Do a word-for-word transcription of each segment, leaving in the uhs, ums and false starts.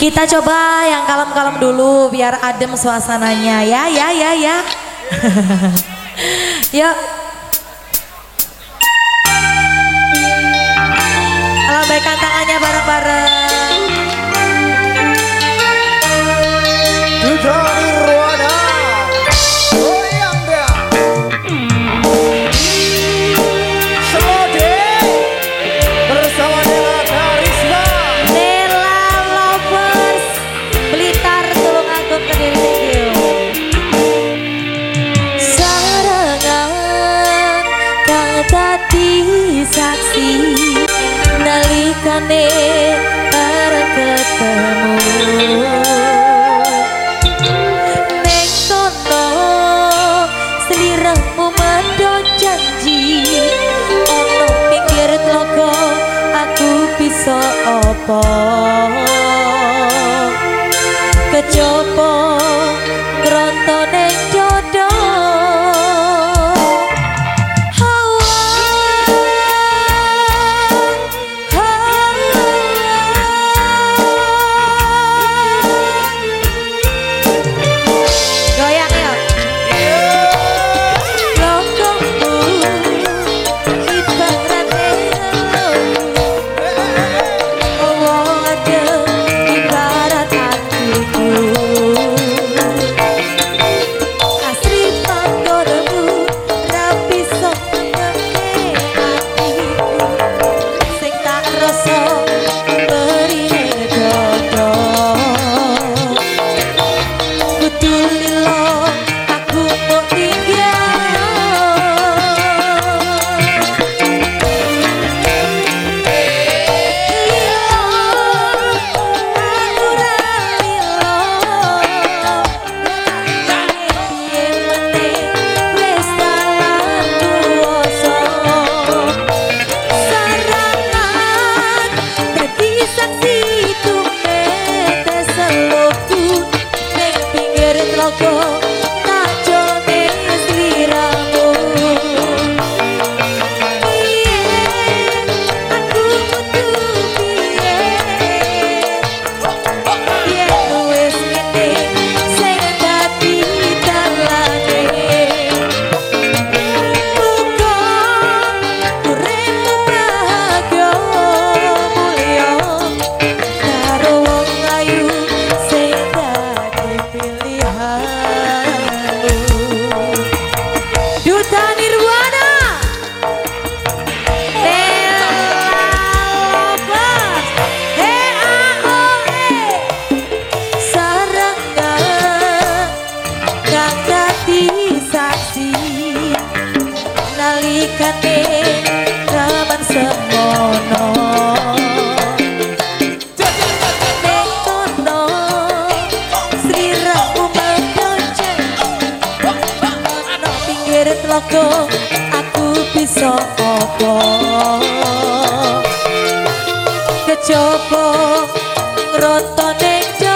Kita coba yang kalem-kalem dulu biar adem suasananya ya ya ya ya. Yuk. Lambaikan tangannya bareng-bareng. Duta Nirwana. Goyang dia. Semode bersama Nela Karisma. Nela Lovers Blitar Tulung Agung Kediri, thank you. Sarangan kang dadi saksi nalikane bareng ketemu. Ning kono sliramu medho janji ono pinggir tlaga aku bisa apa kejaba ngrontone jodoh. Aku bisa apa kejaba ngrontone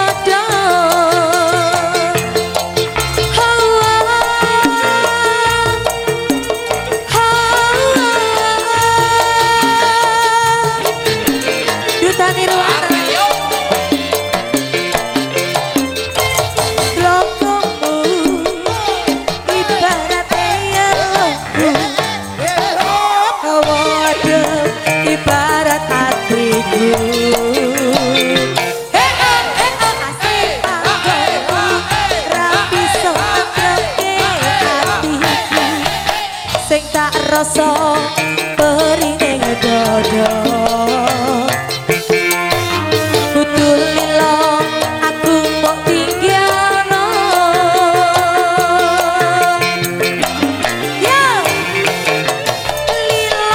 rasa perine dodo kudu lilo aku mau tinggalno ya lilo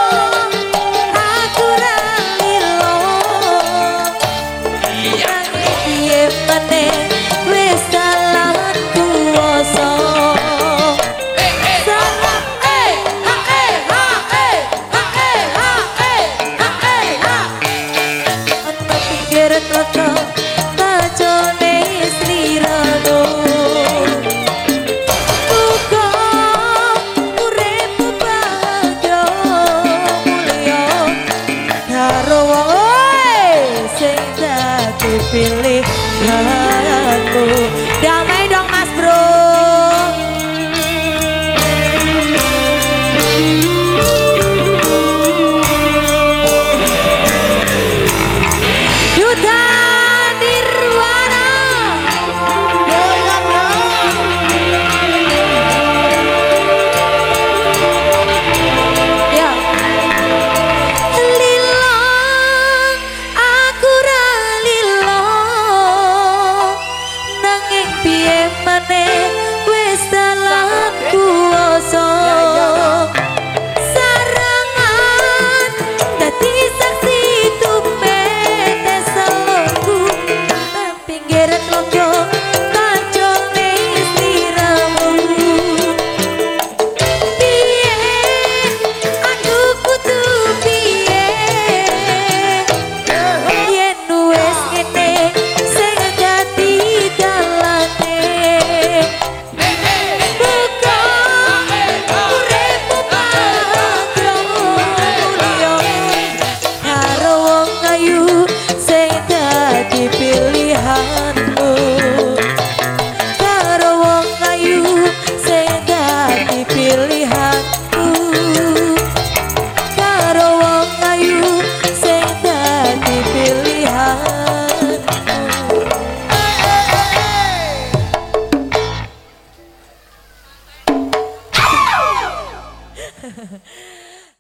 aku ra lilo yang piye meneh wis dalan kuwasa. pilihanmu. Damai